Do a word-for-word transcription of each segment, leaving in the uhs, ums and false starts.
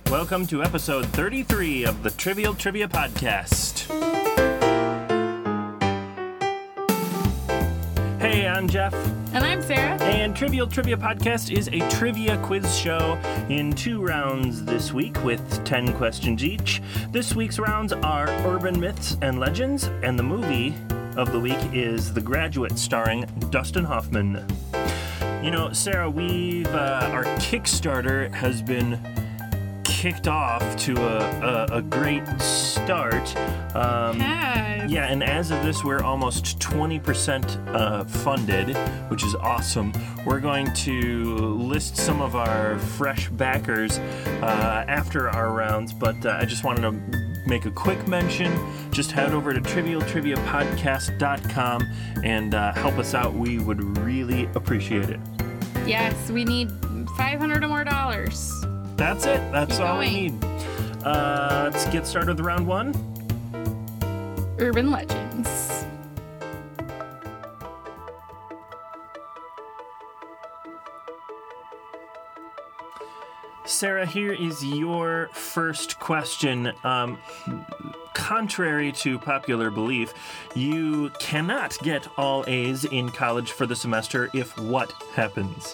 Welcome to episode thirty-three of the Trivial Trivia Podcast. Hey, I'm Jeff. And I'm Sarah. And Trivial Trivia Podcast is a trivia quiz show in two rounds this week with ten questions each. This week's rounds are Urban Myths and Legends, and the movie of the week is The Graduate, starring Dustin Hoffman. You know, Sarah, we've uh, our Kickstarter has been kicked off to a, a, a great start. Um, yes. Yeah, and as of this, we're almost twenty percent uh, funded, which is awesome. We're going to list some of our fresh backers uh, after our rounds, but uh, I just wanted to make a quick mention. Just head over to trivial trivia podcast dot com and uh, help us out. We would really appreciate it. Yes, we need five hundred or more dollars. That's it. That's Keep all we going. need. Uh, let's get started with round one. Urban Legends. Sarah, here is your first question. Um, contrary to popular belief, you cannot get all A's in college for the semester if what happens?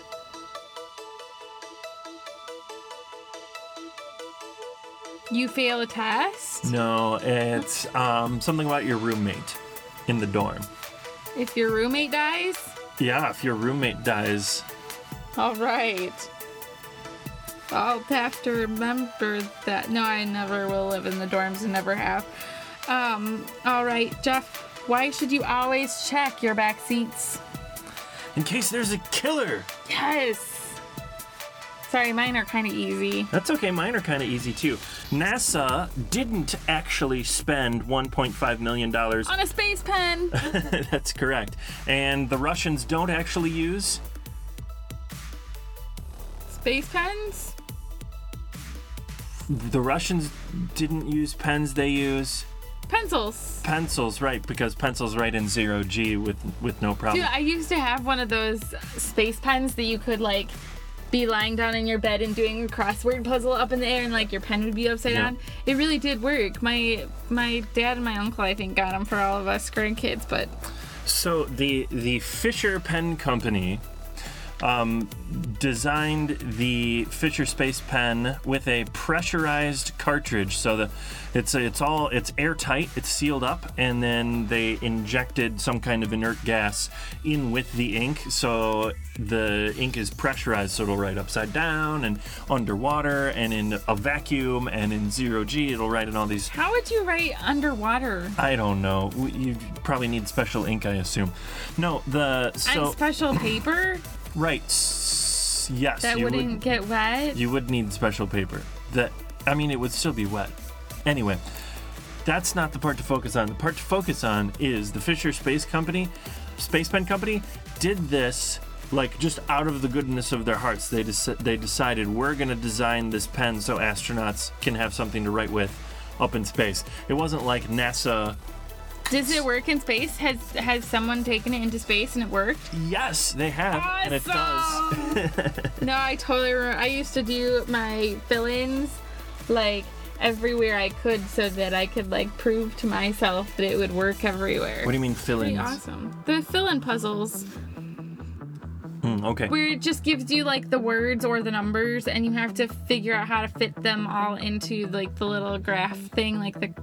You fail a test? No, it's um, something about your roommate in the dorm. If your roommate dies? Yeah, if your roommate dies. All right. I'll have to remember that. No, I never will live in the dorms and never have. Um, all right, Jeff, why should you always check your back seats? In case there's a killer. Yes. Sorry, mine are kind of easy. That's okay, mine are kind of easy too. NASA didn't actually spend one point five million dollars On a space pen. That's correct. And the Russians don't actually use... Space pens? The Russians didn't use pens, they use Pencils. pencils, right, because pencils write in zero G with, with no problem. Dude, I used to have one of those space pens that you could, like, be lying down in your bed and doing a crossword puzzle up in the air and, like, your pen would be upside Yeah. down. It really did work. My my dad and my uncle, I think, got them for all of us grandkids, but... So the the Fisher Pen Company um, designed the Fisher Space Pen with a pressurized cartridge. So the it's it's all it's airtight, it's sealed up, and then they injected some kind of inert gas in with the ink. So the ink is pressurized, so it'll write upside down and underwater and in a vacuum and in zero G. It'll write in all these. How would you write underwater? I don't know. You probably need special ink, I assume. No, the so On special paper? right. s- Yes, That you wouldn't would. get wet? You would need special paper. That I mean, it would still be wet. Anyway, that's not the part to focus on. The part to focus on is the Fisher Space Company, Space Pen Company, did this like just out of the goodness of their hearts. They dec- they decided we're gonna design this pen so astronauts can have something to write with up in space. It wasn't like NASA. Does it work in space? Has has someone taken it into space and it worked? Yes, they have, and it does. Awesome! No, I totally remember. I used to do my fill-ins like everywhere I could so that I could like prove to myself that it would work everywhere. What do you mean Pretty fill-ins? awesome. The fill-in puzzles Hmm, okay. where it just gives you like the words or the numbers and you have to figure out how to fit them all into like the little graph thing, like the,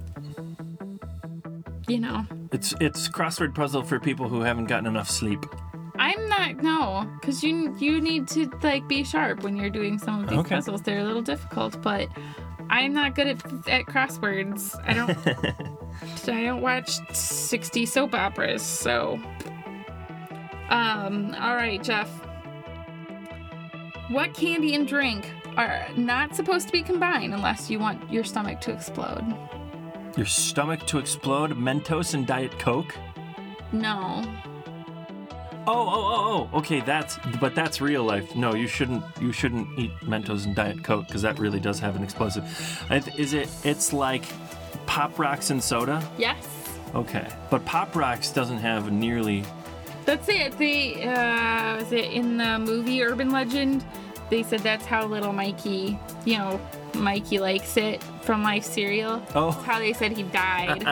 you know. It's it's crossword puzzle for people who haven't gotten enough sleep. I'm not, no, because you you need to like be sharp when you're doing some of these Okay. puzzles. They're a little difficult, but I'm not good at, at crosswords. I don't I don't watch sixty soap operas, so. Um, all right, Jeff. What candy and drink are not supposed to be combined unless you want your stomach to explode? Your stomach to explode? Mentos and Diet Coke? No. Oh, oh, oh, oh. Okay, that's but that's real life. No, you shouldn't. You shouldn't eat Mentos and Diet Coke because that really does have an explosive. I th- Is it? It's like Pop Rocks and soda. Yes. Okay, but Pop Rocks doesn't have nearly. That's it. The uh, was it in the movie Urban Legend? they said that's how little Mikey, you know, Mikey likes it from Life cereal. Oh. That's how they said he died.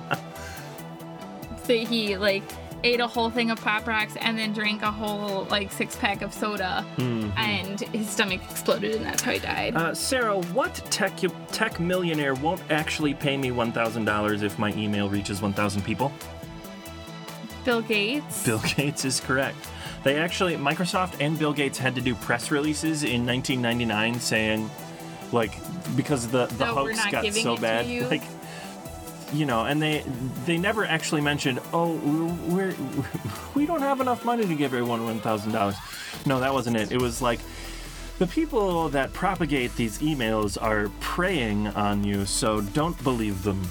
So he, like, ate a whole thing of Pop Rocks and then drank a whole, like, six-pack of soda. Mm-hmm. And his stomach exploded, and that's how he died. Uh, Sarah, what tech tech millionaire won't actually pay me one thousand dollars if my email reaches one thousand people? Bill Gates. Bill Gates is correct. They actually, Microsoft and Bill Gates had to do press releases in nineteen ninety-nine saying, like, because the, the so hoax got so bad. You. Like, you know, and they they never actually mentioned, oh, we're, we don't have enough money to give everyone one thousand dollars. No, that wasn't it. It was like, the people that propagate these emails are preying on you, so don't believe them.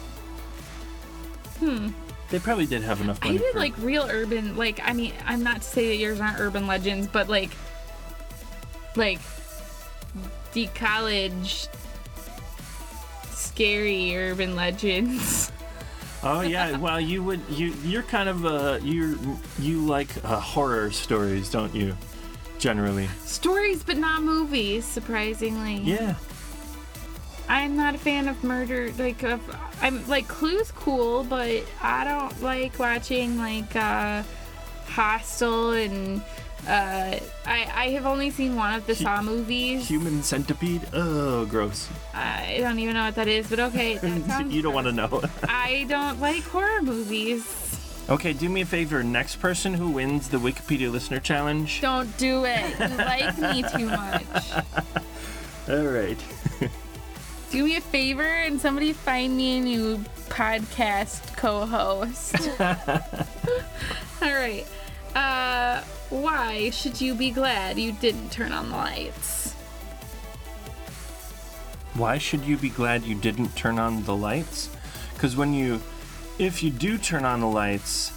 Hmm. They probably did have enough money. I did, for... like, real urban, like, I mean, I'm not to say that yours aren't urban legends, but, like, like, the college scary urban legends. Oh yeah, well you would you you're kind of uh you you like uh, horror stories, don't you? Generally. Stories, but not movies. Surprisingly. Yeah. I'm not a fan of murder. Like, of, I'm like Clue's cool, but I don't like watching like uh, Hostel and. Uh, I, I have only seen one of the Saw movies. Human Centipede? Oh, gross. I don't even know what that is, but okay. That sounds you don't want to know. I don't like horror movies. Okay, do me a favor. Next person who wins the Wikipedia Listener Challenge. Don't do it. You like me too much. All right. Do me a favor and somebody find me a new podcast co-host. All right. Uh... Why should you be glad you didn't turn on the lights? Why should you be glad you didn't turn on the lights? Because when you, if you do turn on the lights,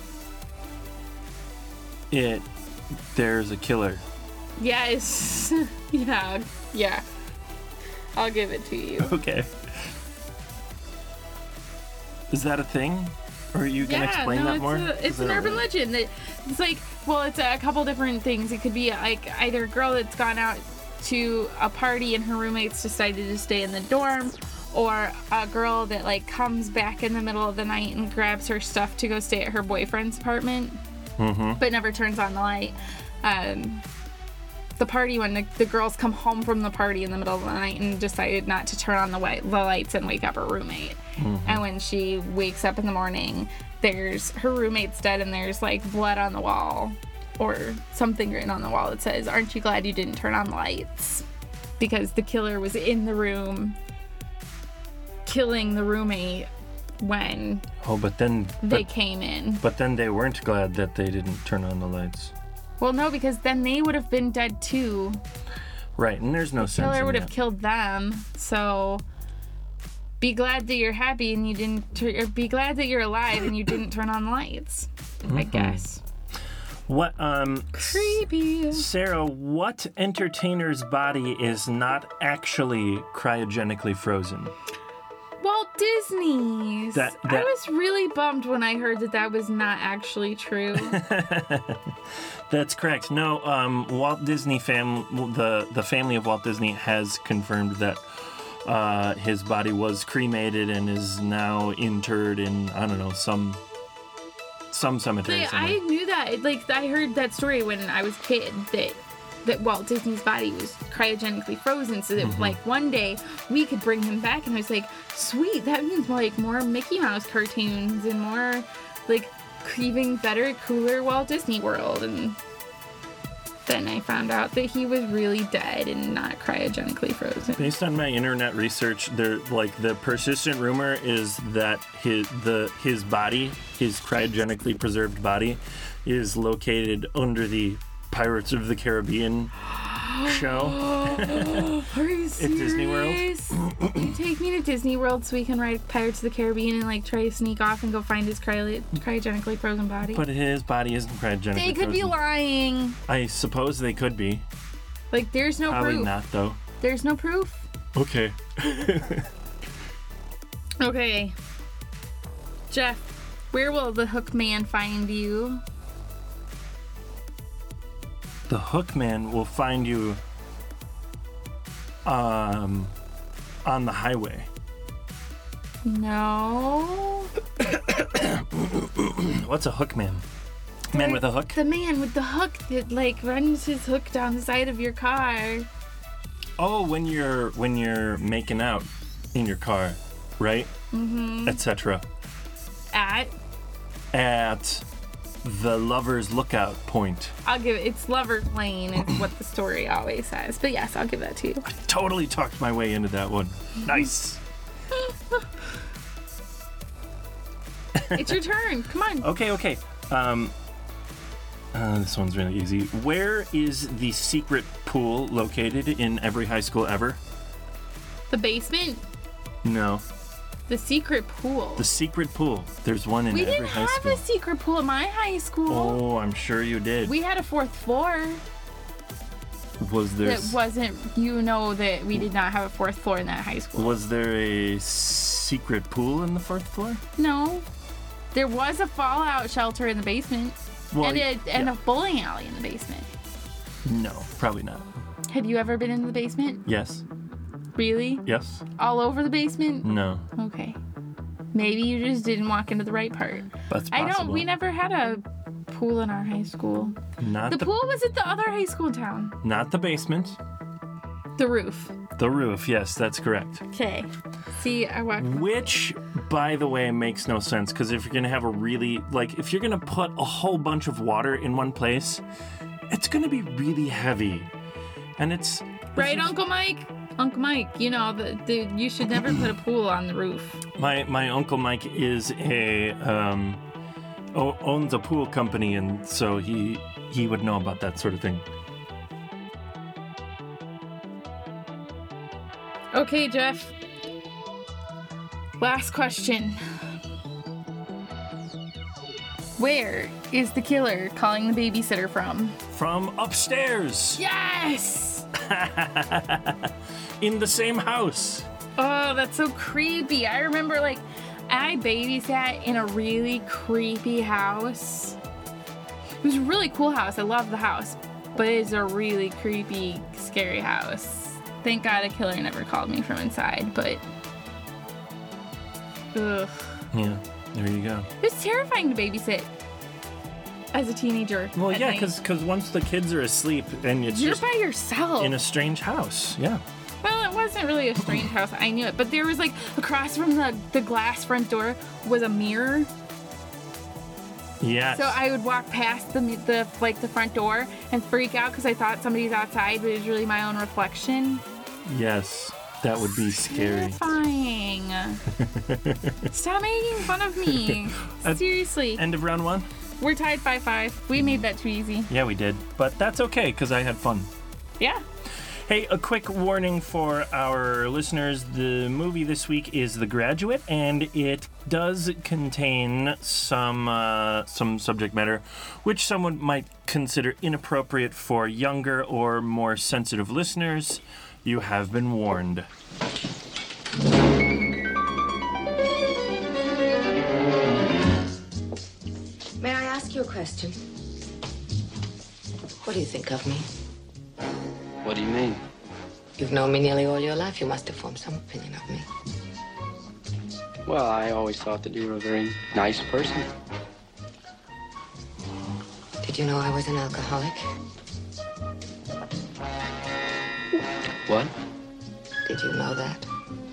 it, there's a killer. Yes. yeah. Yeah. I'll give it to you. Okay. Is that a thing? Or you can yeah, explain no, that it's more? A, it's an urban really? legend. That it's like, well, it's a couple different things. It could be like either a girl that's gone out to a party and her roommates decided to stay in the dorm, or a girl that like comes back in the middle of the night and grabs her stuff to go stay at her boyfriend's apartment, mm-hmm. but never turns on the light. Um, the party when the, the girls come home from the party in the middle of the night and decided not to turn on the, white, the lights and wake up her roommate. Mm-hmm. And when she wakes up in the morning, there's her roommate's dead and there's like blood on the wall or something written on the wall that says, "Aren't you glad you didn't turn on the lights?" Because the killer was in the room killing the roommate when oh, but then they but, came in. But then they weren't glad that they didn't turn on the lights. Well, no, because then they would have been dead too. Right, and there's no the sense. Killer would in have that. killed them. So be glad that you're happy and you didn't. Tur- or be glad that you're alive and you didn't turn on the lights. Mm-hmm. I guess. What um? Creepy. Sarah, what entertainer's body is not actually cryogenically frozen? Walt Disney's. That, that... I was really bummed when I heard that that was not actually true. That's correct. No, um, Walt Disney fam, the the family of Walt Disney has confirmed that uh, his body was cremated and is now interred in I don't know some some cemetery. Like, somewhere. I knew that. Like I heard that story when I was a kid that. that Walt Disney's body was cryogenically frozen so that, mm-hmm. like, one day we could bring him back. And I was like, sweet, that means, like, more Mickey Mouse cartoons and more, like, even better, cooler Walt Disney World. And then I found out that he was really dead and not cryogenically frozen. Based on my internet research, there, like, the persistent rumor is that his, the, his body, his cryogenically preserved body, is located under the Pirates of the Caribbean show. Are you serious? At Disney World. You take me to Disney World so we can ride Pirates of the Caribbean and like try to sneak off and go find his cryo- cryogenically frozen body. But his body isn't cryogenically They could frozen. be lying. I suppose they could be. Like there's no Probably proof. not though. There's no proof. Okay. Okay. Jeff, where will the Hook Man find you? The Hook Man will find you um, on the highway? No. What's a hook man? Man with a hook? The man with the hook that like runs his hook down the side of your car. Oh, when you're when you're making out in your car, right? Mm-hmm. et cetera. At? At the lover's lookout point. I'll give it. It's Lover's Lane is what the story always says. But yes, I'll give that to you. I totally talked my way into that one. Nice. It's your turn. Come on. Okay, okay. Um, uh, this one's really easy. Where is the secret pool located in every high school ever? The basement? No. The secret pool. The secret pool. There's one in we every didn't high have school. a secret pool at my high school. Oh, I'm sure you did. We had a fourth floor. Was there? That wasn't. You know that we did not have a fourth floor in that high school. Was there a secret pool in the fourth floor? No. There was a fallout shelter in the basement. Well, and a, and yeah. a bowling alley in the basement. No, probably not. Have you ever been in the basement? Yes. Really? Yes. All over the basement? No. Okay. Maybe you just didn't walk into the right part. That's I possible. don't. We never had a pool in our high school. Not The the, pool was at the other high school in town. Not the basement. The roof. The roof. Yes, that's correct. Okay. See, I walked. Which, by the way, makes no sense because if you're gonna have a really like, if you're gonna put a whole bunch of water in one place, it's gonna be really heavy, and it's Right, it's- Uncle Mike? Uncle Mike, you know, the, the you should never put a pool on the roof. My my uncle Mike is a um, o- owns a pool company, and so he he would know about that sort of thing. Okay, Jeff. Last question. Where is the killer calling the babysitter from? From upstairs Yes! in the same house. Oh, that's so creepy. I remember, like, I babysat in a really creepy house. It was a really cool house. I loved the house. But it's a really creepy, scary house. Thank God a killer never called me from inside, but... Ugh. Yeah, there you go. It was terrifying to babysit as a teenager. Well, at yeah, night. because once the kids are asleep and it's You're just by yourself. in a strange house. Yeah. Well, it wasn't really a strange house. I knew it. But there was, like, across from the, the glass front door was a mirror. Yes. So I would walk past the, the like, the front door and freak out because I thought somebody was outside, but it was really my own reflection. Yes, that would be scary. Terrifying. Stop making fun of me. Uh, Seriously. End of round one? We're tied by five. We made that too easy. Yeah, we did. But that's okay, because I had fun. Yeah. Hey, a quick warning for our listeners. The movie this week is The Graduate, and it does contain some uh, some subject matter which someone might consider inappropriate for younger or more sensitive listeners. You have been warned. May I ask you a question? What do you think of me? What do you mean? You've known me nearly all your life. You must have formed some opinion of me. Well, I always thought that you were a very nice person. Did you know I was an alcoholic? What? Did you know that?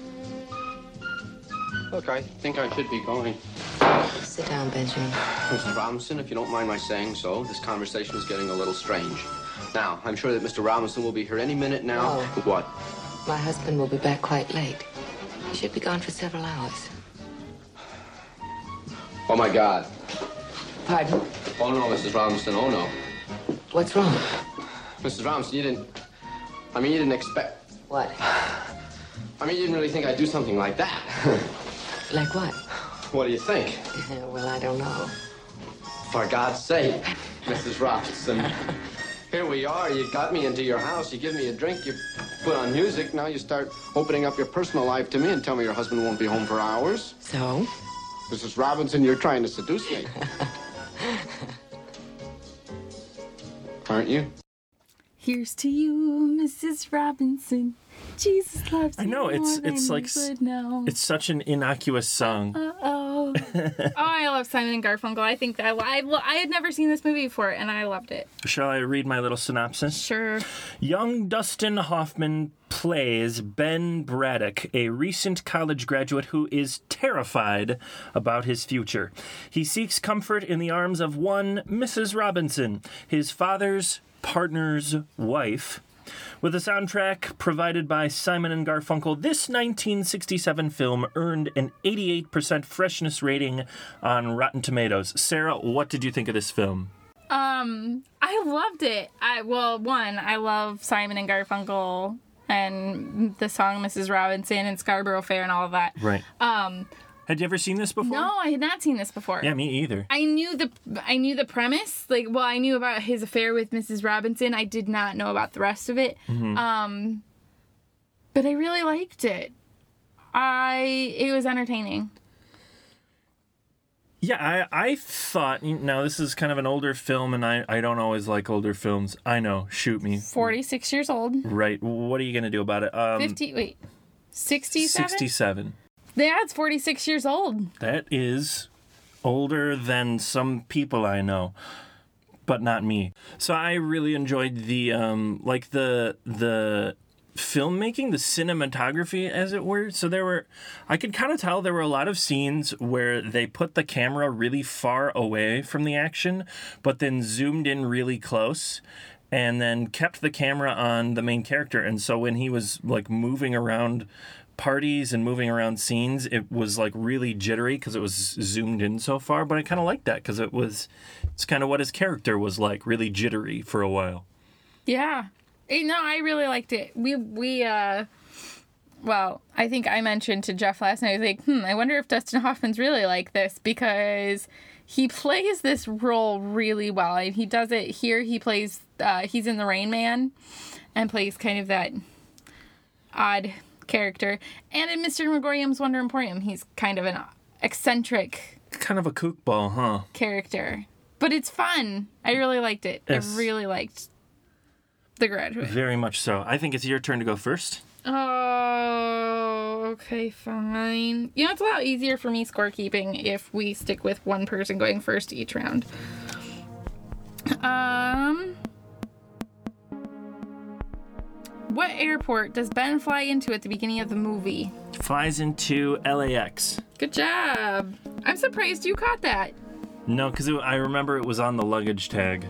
Look, I think I should be going. Sit down, Benjamin. Mister Robinson, if you don't mind my saying so, this conversation is getting a little strange. Now, I'm sure that Mister Robinson will be here any minute now. No. What? My husband will be back quite late. He should be gone for several hours. Oh, my God. Pardon? Oh, no, Missus Robinson, oh, no. What's wrong? Missus Robinson, you didn't... I mean, you didn't expect... What? I mean, you didn't really think I'd do something like that. Like what? What do you think? Well, I don't know. For God's sake, Missus Robinson. Here we are. You got me into your house. You give me a drink. You put on music. Now you start opening up your personal life to me and tell me your husband won't be home for hours. So? Missus Robinson, you're trying to seduce me. Aren't you? Here's to you, Missus Robinson. Jesus loves you. I know, it's- more it's than like you s- would know. It's such an innocuous song. Uh-oh. Oh, I love Simon and Garfunkel. I think that I, I, I had never seen this movie before, and I loved it. Shall I read my little synopsis? Sure. Young Dustin Hoffman plays Ben Braddock, a recent college graduate who is terrified about his future. He seeks comfort in the arms of one Missus Robinson, his father's partner's wife. With a soundtrack provided by Simon and Garfunkel, this nineteen sixty-seven film earned an eighty-eight percent freshness rating on Rotten Tomatoes. Sarah, what did you think of this film? Um, I loved it. I well, one, I love Simon and Garfunkel and the song Missus Robinson and Scarborough Fair and all of that. Right. Um, Had you ever seen this before? no, I had not seen this before. Yeah, me either. I knew the I knew the premise. Like, well, I knew about his affair with Missus Robinson. I did not know about the rest of it. Mm-hmm. Um, but I really liked it. I it was entertaining. Yeah, I, I thought, now this is kind of an older film, and I, I don't always like older films. I know, shoot me. forty-six years old. Right, what are you going to do about it? Um, fifty, wait, sixty-seven? sixty-seven. Yeah, it's forty-six years old. That is older than some people I know, but not me. So I really enjoyed the, um, like the, the filmmaking, the cinematography, as it were. So there were, I could kind of tell there were a lot of scenes where they put the camera really far away from the action, but then zoomed in really close and then kept the camera on the main character. And so when he was like moving around parties and moving around scenes, it was like really jittery because it was zoomed in so far, but I kind of liked that because it was, it's kind of what his character was like, really jittery for a while. Yeah. Eh, No, I really liked it. We, we, uh, well, I think I mentioned to Jeff last night, I was like, hmm, I wonder if Dustin Hoffman's really like this because he plays this role really well. And he does it here. He plays, uh, he's in The Rain Man and plays kind of that odd character. And in Mister Megorium's Wonder Emporium, he's kind of an eccentric Kind of a kookball, huh? character. But it's fun. I really liked it. Yes. I really liked The Graduate. Very much so. I think it's your turn to go first. Oh, okay, fine. You know, it's a lot easier for me scorekeeping if we stick with one person going first each round. Um, what airport does Ben fly into at the beginning of the movie? Flies into L A X. Good job. I'm surprised you caught that. No, because I remember it was on the luggage tag.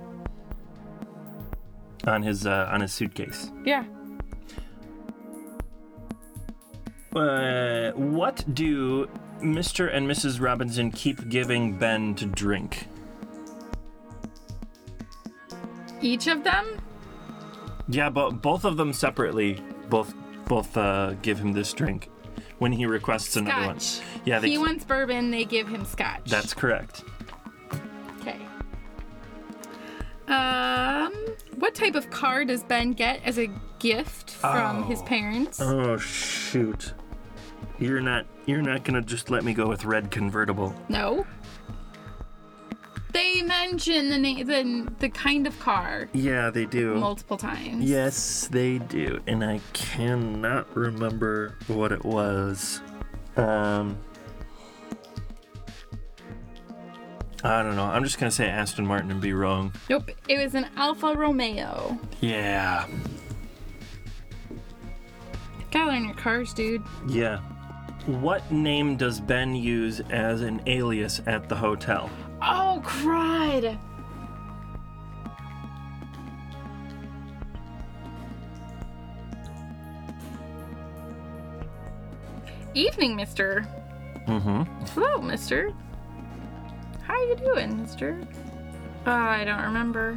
On his, uh, on his suitcase. Yeah. Uh, what do Mister and Missus Robinson keep giving Ben to drink? Each of them? Yeah, but both of them separately, both both uh, give him this drink when he requests another one. Scotch. Yeah, they, He wants bourbon, they give him scotch. that's correct. Okay. Um, what type of car does Ben get as a gift from his parents? Oh shoot! You're not you're not gonna just let me go with red convertible. No. They mention the name, the the kind of car Yeah, they do. multiple times. Yes, they do, and I cannot remember what it was. Um, I don't know. I'm just gonna say Aston Martin and be wrong. Nope. It was an Alfa Romeo. Yeah, Gotta learn your cars, dude. yeah. What name does Ben use as an alias at the hotel? Oh, crud. Evening, mister. Mm-hmm. Hello, mister. How you doing, mister? Uh, I don't remember.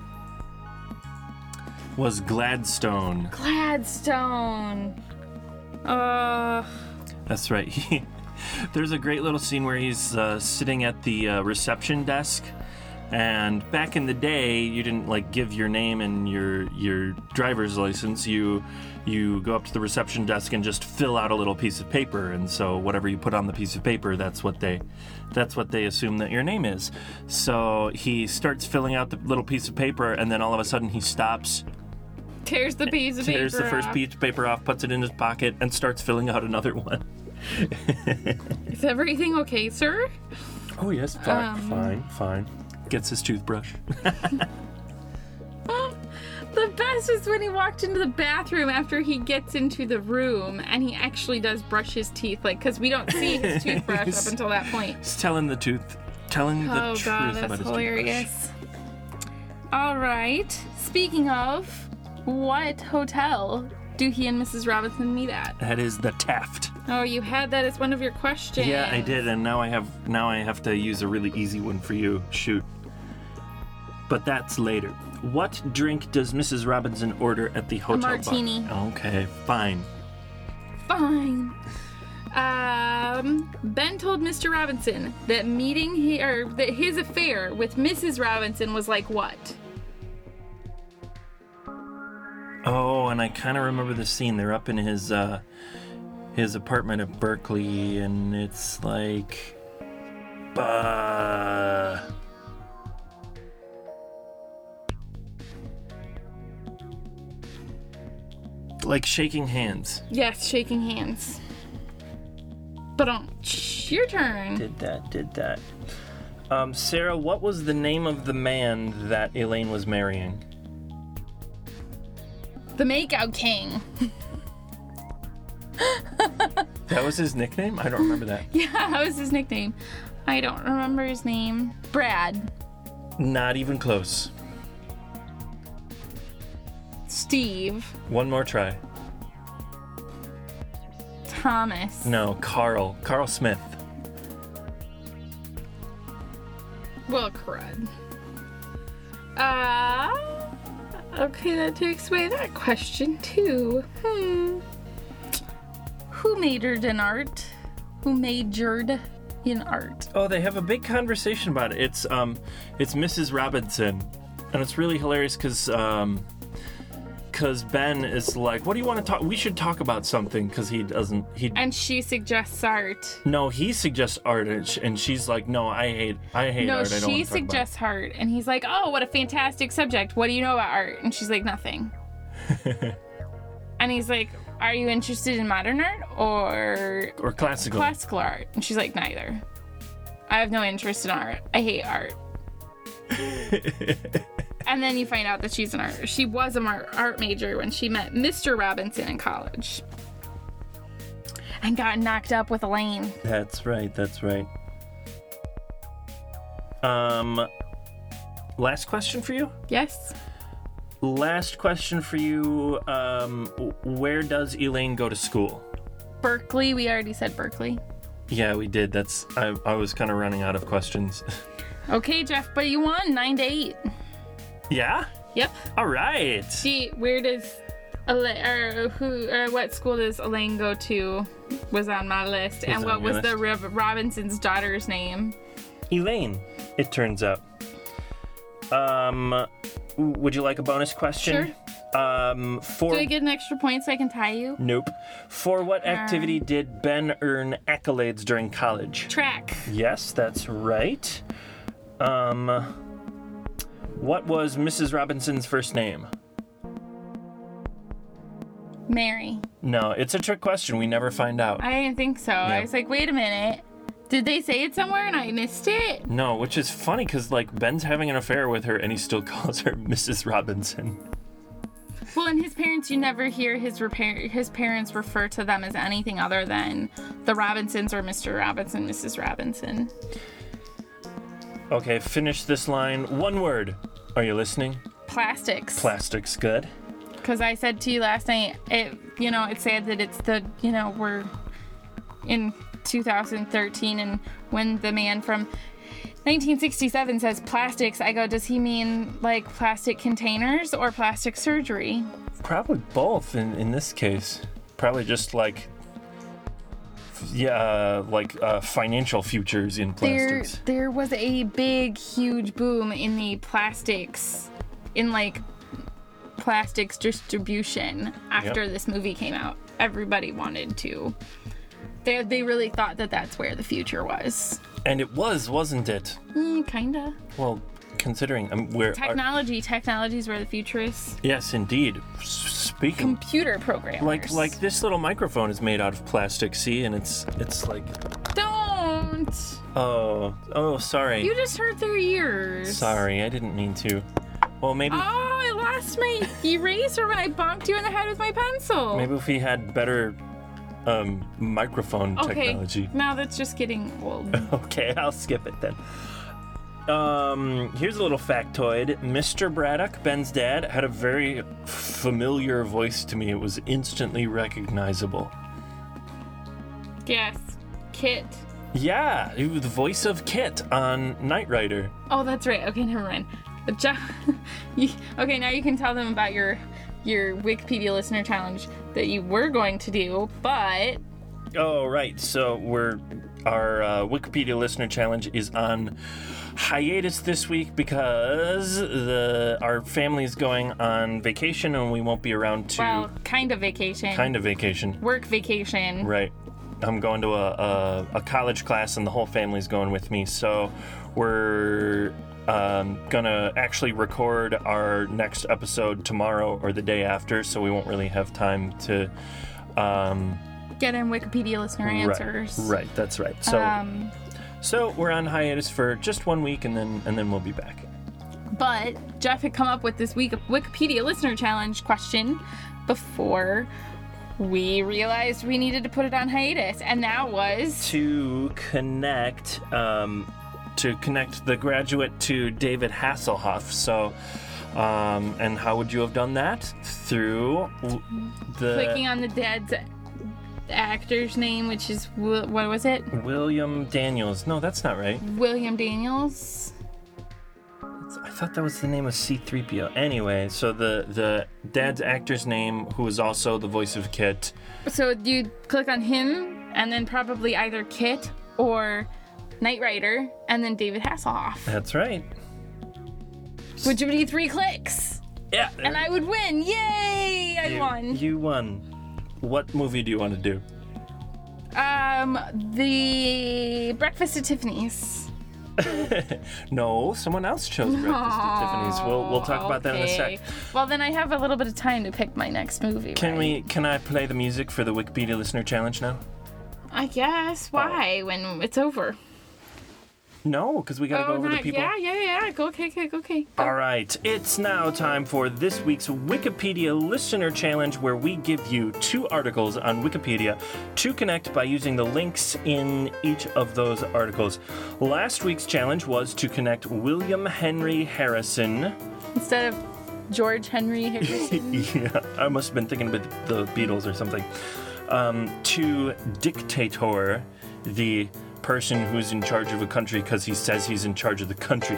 Was Gladstone. Gladstone. Uh, That's right. He, there's a great little scene where he's uh, sitting at the uh, reception desk, and back in the day, you didn't like give your name and your your driver's license. You you go up to the reception desk and just fill out a little piece of paper, and so whatever you put on the piece of paper, that's what they that's what they assume that your name is. So he starts filling out the little piece of paper, and then all of a sudden he stops, Tears the piece of Tears paper the first off. piece of paper off, puts it in his pocket, and starts filling out another one. Is everything okay, sir? Oh, yes, fine, Um, fine, fine. Gets his toothbrush. The best is when he walked into the bathroom after he gets into the room and he actually does brush his teeth, like, because we don't see his toothbrush He's- up until that point. He's telling the truth, telling the Oh truth god, about that's his hilarious. All right. Speaking of, what hotel do he and Missus Robinson meet at? toothbrush. That is the Taft. Oh, you had that as one of your questions. Yeah, I did, and now I have now I have to use a really easy one for you. Shoot. But that's later. What drink does Missus Robinson order at the hotel martini. bar? Okay, fine. Fine. Um, Ben told Mister Robinson that meeting he or that his affair with Missus Robinson was like what? Oh, and I kind of remember the scene. They're up in his uh, his apartment at Berkeley, and it's like, uh, like shaking hands. Yes, shaking hands. But um, your turn. Did that? Did that? Um, Sarah, what was the name of the man that Elaine was marrying? The Makeout King. That was his nickname? I don't remember that. Yeah, that was his nickname. I don't remember his name. Brad. Not even close. Steve. One more try. Thomas. No, Carl. Carl Smith. Well, crud. Uh, okay, that takes away that question, too. Hmm. Who majored in art? Who majored in art? Oh, they have a big conversation about it. It's um, it's Missus Robinson, and it's really hilarious because um, because Ben is like, "What do you want to talk? We should talk about something." Because he doesn't. He And she suggests art. no, he suggests art, and, sh- and she's like, "No, I hate, I hate No, art. I don't she want to talk suggests art. And he's like, oh, what a fantastic subject. What do you know about art? And she's like, nothing. And he's like, are you interested in modern art or about it. Or classical." classical art? And she's like, neither. I have no interest in art. I hate art. And then you find out that she's an art. She was an art art major when she met Mister Robinson in college. And got knocked up with Elaine. That's right. That's right. Um, last question for you. Yes? Last question for you. Um, where does Elaine go to school? Berkeley. We already said Berkeley. Yeah, we did. That's I, I was kind of running out of questions. Okay, Jeff, but you won nine to eight. Yeah? Yep. All right. See, where does Elaine, or who, or what school does Elaine go to? Was on my list. And on what your was the list? Rob- Robinson's daughter's name? Elaine, it turns out. Um, would you like a bonus question? Sure. Um, for Do I get an extra point so I can tie you? Nope. For what activity did Ben earn accolades during college? Track. Yes, that's right. Um, what was Missus Robinson's first name? Mary. No, it's a trick question. We never find out. I didn't think so. I was like, wait a minute. Did they say it somewhere and I missed it? No, which is funny because, like, Ben's having an affair with her and he still calls her Missus Robinson. Well, in his parents, you never hear his repair- his parents refer to them as anything other than the Robinsons or Mister Robinson, Missus Robinson. Okay, finish this line. One word. Are you listening? Plastics. Plastics, good. Because I said to you last night, it, you know, it's sad that it's the, you know, we're in two thousand thirteen, and when the man from nineteen sixty-seven says plastics, I go, does he mean like plastic containers or plastic surgery? Probably both in, in this case. Probably just like, yeah, like uh, financial futures in plastics. There, there was a big, huge boom in the plastics, in like plastics distribution after Yep. this movie came out. Everybody wanted to. They, they really thought that that's where the future was. And it was, wasn't it? Mm, kinda. Well, considering um, where Technology. Our... Technology is where the future is. Yes, indeed. S- speaking. Computer programmers. Like like this little microphone is made out of plastic. See, and it's it's like. Don't. Oh oh sorry. You just hurt their ears. Sorry, I didn't mean to. Well, maybe. Oh, I lost my eraser when I bonked you in the head with my pencil. Maybe if we had better um, microphone okay. technology. Now that's just getting old. Okay, I'll skip it then. Um, here's a little factoid. Mister Braddock, Ben's dad, had a very familiar voice to me. It was instantly recognizable. Yes, Kit. Yeah, it was the voice of Kit on Knight Rider. Oh, that's right. Okay, never mind. But Jo- you, okay, now you can tell them about your your Wikipedia listener challenge that you were going to do, but... Oh, right. So we're our uh, Wikipedia listener challenge is on hiatus this week because the our family is going on vacation and we won't be around to... Well, kind of vacation. Kind of vacation. Work vacation. Right. I'm going to a, a, a college class and the whole family's going with me, so we're um, gonna actually record our next episode tomorrow or the day after, so we won't really have time to um, get in Wikipedia listener answers. Right, right, that's right. So, um, so we're on hiatus for just one week, and then and then we'll be back. But Jeff had come up with this week of Wikipedia listener challenge question before we realized we needed to put it on hiatus, and that was to connect um, to connect The Graduate to David Hasselhoff. So, um, and how would you have done that? Through the clicking on the dad's actor's name, which is what was it? William Daniels. No, that's not right. William Daniels. I thought that was the name of C three P O. Anyway, so the the dad's actor's name, who is also the voice of Kit. So you click on him, and then probably either Kit or Knight Rider, and then David Hasselhoff. That's right. Which would be three clicks. Yeah. And I would win. Yay! I you, won. You won. What movie do you want to do? Um, the Breakfast at Tiffany's. No, someone else chose Breakfast at Tiffany's. We'll we'll talk about okay. that in a sec. Well, then I have a little bit of time to pick my next movie. Can right? we? Can I play the music for the Wikipedia listener challenge now? I guess. Why? Oh. When it's over. No, because we gotta oh, go over not, the people. Yeah, yeah, yeah. Go, okay, okay, okay. Go. All right, it's now time for this week's Wikipedia Listener Challenge, where we give you two articles on Wikipedia to connect by using the links in each of those articles. Last week's challenge was to connect William Henry Harrison. Instead of George Henry Harrison. Yeah, I must have been thinking about the Beatles or something. Um, to Dictator, the person who's in charge of a country because he says he's in charge of the country.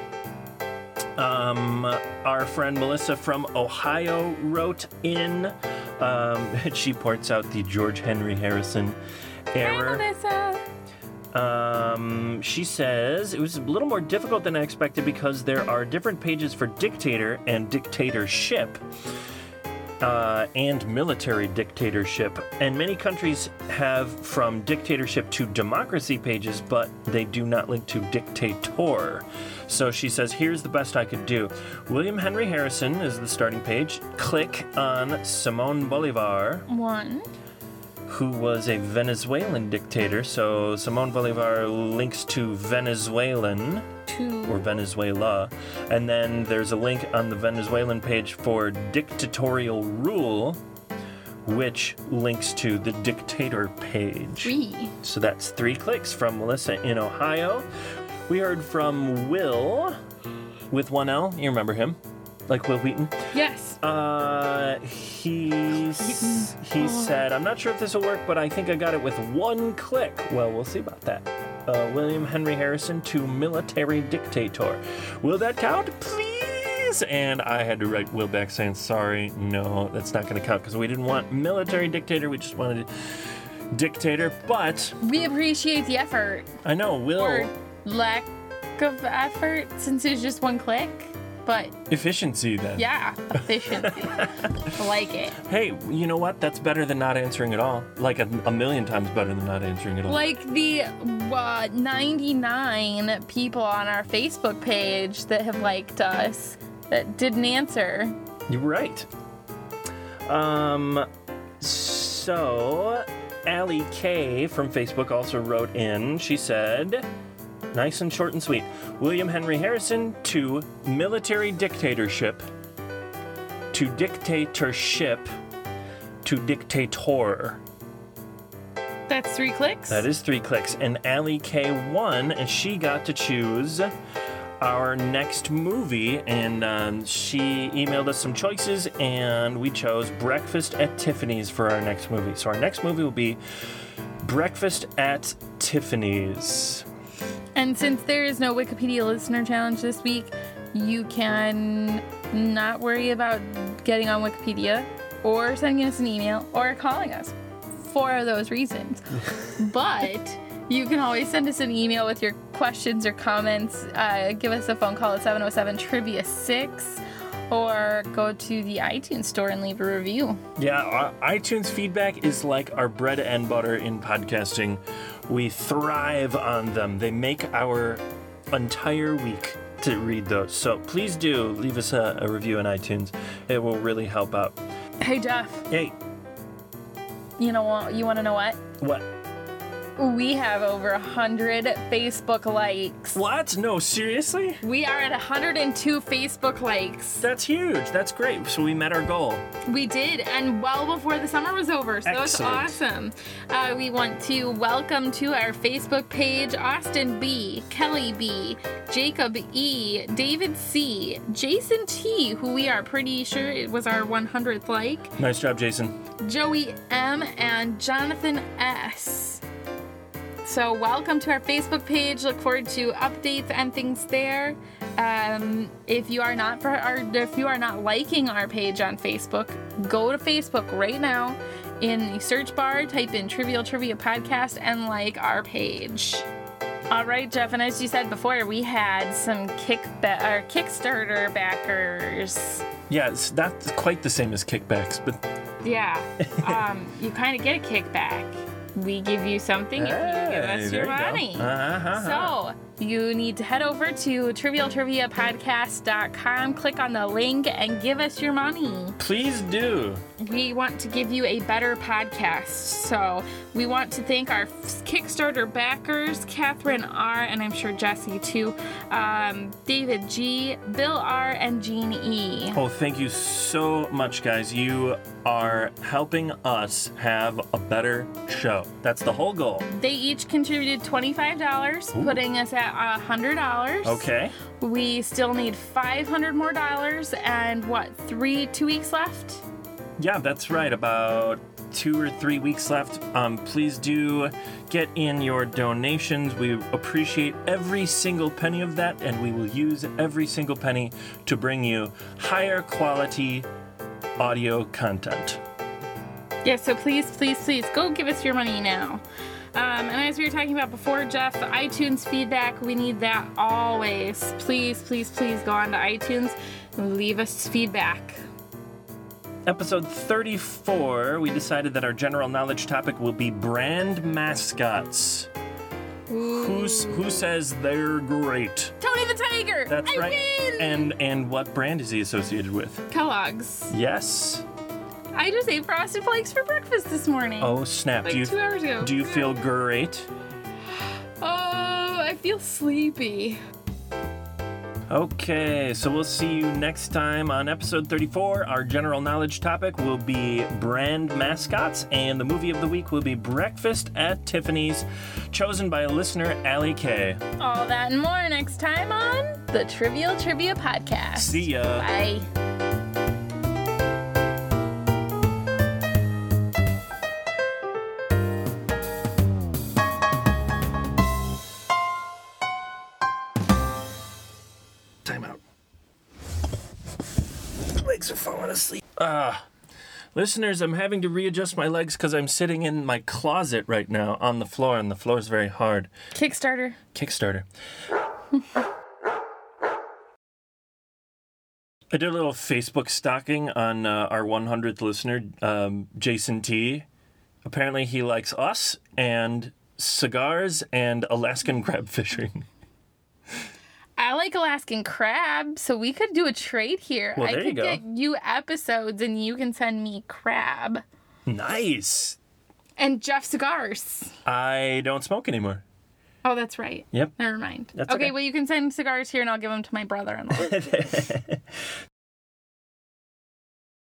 Um, our friend Melissa from Ohio wrote in. Um, she points out the George Henry Harrison error. Hi, Melissa. Um, she says it was a little more difficult than I expected because there are different pages for dictator and dictatorship. Uh, and military dictatorship. And many countries have from dictatorship to democracy pages, but they do not link to dictator. So she says, here's the best I could do. William Henry Harrison is the starting page. Click on Simon Bolivar. One. Who was a Venezuelan dictator. So Simon Bolivar links to Venezuelan. Two. Or Venezuela. And then there's a link on the Venezuelan page for dictatorial rule, which links to the dictator page. Three. So that's three clicks from Melissa in Ohio. We heard from Will with one L. You remember him? Like Will Wheaton? Yes. Uh, he he said, I'm not sure if this will work, but I think I got it with one click. Well, we'll see about that. Uh, William Henry Harrison to military dictator. Will that count? Please? And I had to write Will back saying, sorry, no, that's not going to count because we didn't want military dictator. We just wanted dictator, but... We appreciate the effort. I know, Will... Or lack of effort since it's just one click. but Efficiency, then. yeah, efficiency. I like it. Hey, you know what? That's better than not answering at all. Like a, a million times better than not answering at all. Like the uh, ninety-nine people on our Facebook page that have liked us that didn't answer. You're right. Um, so, Allie K from Facebook also wrote in. She said, nice and short and sweet. William Henry Harrison to military dictatorship, to dictatorship, to dictator. That's three clicks? That is three clicks. And Allie K won, and she got to choose our next movie, and um, she emailed us some choices, and we chose Breakfast at Tiffany's for our next movie. So our next movie will be Breakfast at Tiffany's. And since there is no Wikipedia listener challenge this week, you can not worry about getting on Wikipedia or sending us an email or calling us for those reasons. But you can always send us an email with your questions or comments. Uh, give us a phone call at seven oh seven, trivia six, or go to the iTunes store and leave a review. Yeah, our iTunes feedback is like our bread and butter in podcasting. We thrive on them. They make our entire week to read those. So please do leave us a, a review on iTunes. It will really help out. Hey, Jeff. Hey, You know what? You want to know what? what? We have over one hundred Facebook likes. What? No, seriously? We are at one hundred two Facebook likes. That's huge. That's great. So we met our goal. We did, and well before the summer was over, so it's Excellent. awesome. Uh, we want to welcome to our Facebook page Austin B, Kelly B, Jacob E, David C, Jason T, who we are pretty sure it was our one hundredth like, Nice job, Jason. Joey M, and Jonathan S. So welcome to our Facebook page. Look forward to updates and things there. Um, if you are not for our, if you are not liking our page on Facebook, go to Facebook right now. In the search bar, type in Trivial Trivia Podcast and like our page. All right, Jeff, and as you said before, we had some kick ba- or Kickstarter backers. Yeah, it's not quite the same as kickbacks, but Yeah, um, you kind of get a kickback. We give you something if you give Hey, us there your you go. money. Uh-huh. So you need to head over to trivial trivia podcast dot com, click on the link, and give us your money. please do. We want to give you a better podcast. So we want to thank our Kickstarter backers, Catherine R., and I'm sure Jesse too, um, David G., Bill R., and Jean E. Oh, thank you so much, guys. You are helping us have a better show. That's the whole goal. They each contributed twenty-five dollars, putting us at one hundred dollars. Okay. We still need five hundred more dollars, and what, three, two weeks left? Yeah, that's right. About two or three weeks left. Um, please do get in your donations. We appreciate every single penny of that, and we will use every single penny to bring you higher quality audio content. Yeah, so please, please, please go give us your money now. Um, and as we were talking about before, Jeff, the iTunes feedback, we need that always. Please, please, please go on to iTunes and leave us feedback. Episode thirty-four, we decided that our general knowledge topic will be brand mascots. Who's, who says they're great? Tony the Tiger! That's I right. win! And and what brand is he associated with? Kellogg's. Yes. I just ate Frosted Flakes for breakfast this morning. Oh snap! Like do you two hours ago. do you feel great? Oh, I feel sleepy. Okay, so we'll see you next time on episode thirty-four. Our general knowledge topic will be brand mascots, and the movie of the week will be Breakfast at Tiffany's, chosen by listener Allie K. All that and more next time on the Trivial Trivia Podcast. See ya. Bye. Time out. Legs are falling asleep. Ah. Listeners, I'm having to readjust my legs because I'm sitting in my closet right now on the floor, and the floor is very hard. Kickstarter. Kickstarter. I did a little Facebook stalking on uh, our one hundredth listener, um, Jason T. Apparently he likes us and cigars and Alaskan crab fishing. I like Alaskan crab, so we could do a trade here. Well, I there could you go. get you episodes and you can send me crab. Nice. And Jeff cigars. I don't smoke anymore. Oh, that's right. Yep. Never mind. That's okay, okay. well, you can send cigars here and I'll give them to my brother-in-law.